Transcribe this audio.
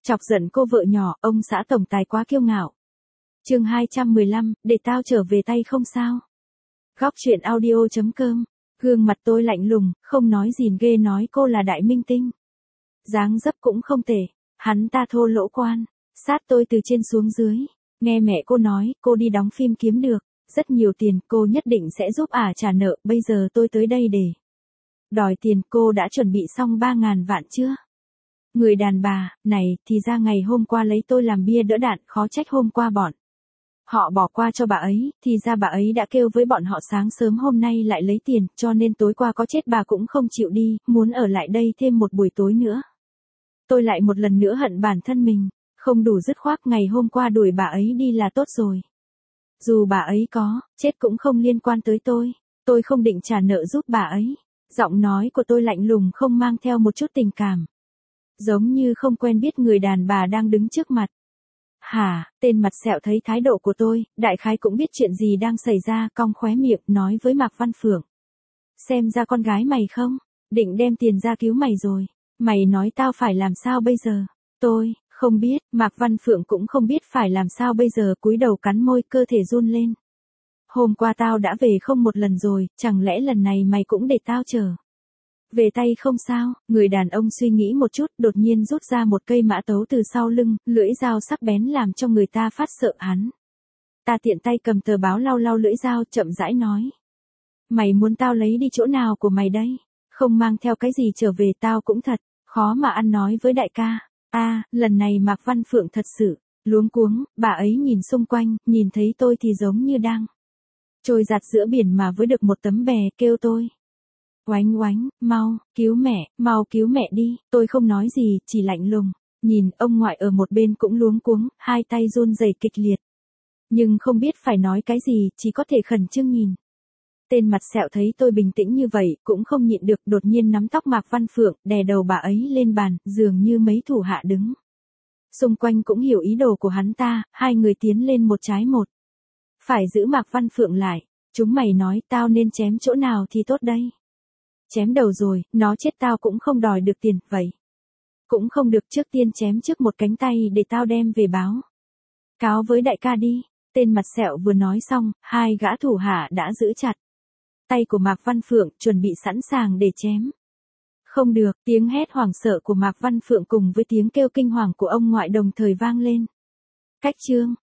Chọc giận cô vợ nhỏ, ông xã tổng tài quá kiêu ngạo. Chương 215, để tao trở về tay không sao. Góc chuyện audio.com. Gương mặt tôi lạnh lùng, không nói gìn ghê nói cô là đại minh tinh. Dáng dấp cũng không tệ, hắn ta thô lỗ quan, sát tôi từ trên xuống dưới. Nghe mẹ cô nói, cô đi đóng phim kiếm được rất nhiều tiền, cô nhất định sẽ giúp trả nợ, bây giờ tôi tới đây để đòi tiền. Cô đã chuẩn bị xong 3.000 vạn chưa? Người đàn bà, này, thì ra ngày hôm qua lấy tôi làm bia đỡ đạn, khó trách hôm qua bọn họ bỏ qua cho bà ấy, thì ra bà ấy đã kêu với bọn họ sáng sớm hôm nay lại lấy tiền, cho nên tối qua có chết bà cũng không chịu đi, muốn ở lại đây thêm một buổi tối nữa. Tôi lại một lần nữa hận bản thân mình, không đủ dứt khoát, ngày hôm qua đuổi bà ấy đi là tốt rồi. Dù bà ấy có chết cũng không liên quan tới tôi không định trả nợ giúp bà ấy. Giọng nói của tôi lạnh lùng, không mang theo một chút tình cảm. Giống như không quen biết người đàn bà đang đứng trước mặt. Hả, tên mặt sẹo thấy thái độ của tôi, đại khái cũng biết chuyện gì đang xảy ra, cong khóe miệng, nói với Mạc Văn Phượng. Xem ra con gái mày không, định đem tiền ra cứu mày rồi. Mày nói tao phải làm sao bây giờ? Tôi không biết, Mạc Văn Phượng cũng không biết phải làm sao bây giờ, cúi đầu cắn môi, cơ thể run lên. Hôm qua tao đã về không một lần rồi, chẳng lẽ lần này mày cũng để tao trở về tay không sao? Người đàn ông suy nghĩ một chút, đột nhiên rút ra một cây mã tấu từ sau lưng, lưỡi dao sắc bén làm cho người ta phát sợ. Hắn ta tiện tay cầm tờ báo lau lau lưỡi dao, chậm rãi nói. Mày muốn tao lấy đi chỗ nào của mày đây? Không mang theo cái gì trở về tao cũng thật khó mà ăn nói với đại ca. Lần này Mạc Văn Phượng thật sự luống cuống, bà ấy nhìn xung quanh, nhìn thấy tôi thì giống như đang trôi giạt giữa biển mà với được một tấm bè, kêu tôi. Oánh oánh, mau cứu mẹ đi. Tôi không nói gì, chỉ lạnh lùng nhìn. Ông ngoại ở một bên cũng luống cuống, hai tay run rẩy kịch liệt. Nhưng không biết phải nói cái gì, chỉ có thể khẩn trương nhìn. Tên mặt sẹo thấy tôi bình tĩnh như vậy, cũng không nhịn được, đột nhiên nắm tóc Mạc Văn Phượng, đè đầu bà ấy lên bàn, dường như mấy thủ hạ đứng xung quanh cũng hiểu ý đồ của hắn ta, hai người tiến lên một trái một phải giữ Mạc Văn Phượng lại. Chúng mày nói tao nên chém chỗ nào thì tốt đây? Chém đầu rồi, nó chết tao cũng không đòi được tiền, vậy cũng không được, trước tiên chém trước một cánh tay để tao đem về báo cáo với đại ca đi. Tên mặt sẹo vừa nói xong, hai gã thủ hạ đã giữ chặt tay của Mạc Văn Phượng, chuẩn bị sẵn sàng để chém. Không được, tiếng hét hoảng sợ của Mạc Văn Phượng cùng với tiếng kêu kinh hoàng của ông ngoại đồng thời vang lên. Cách chương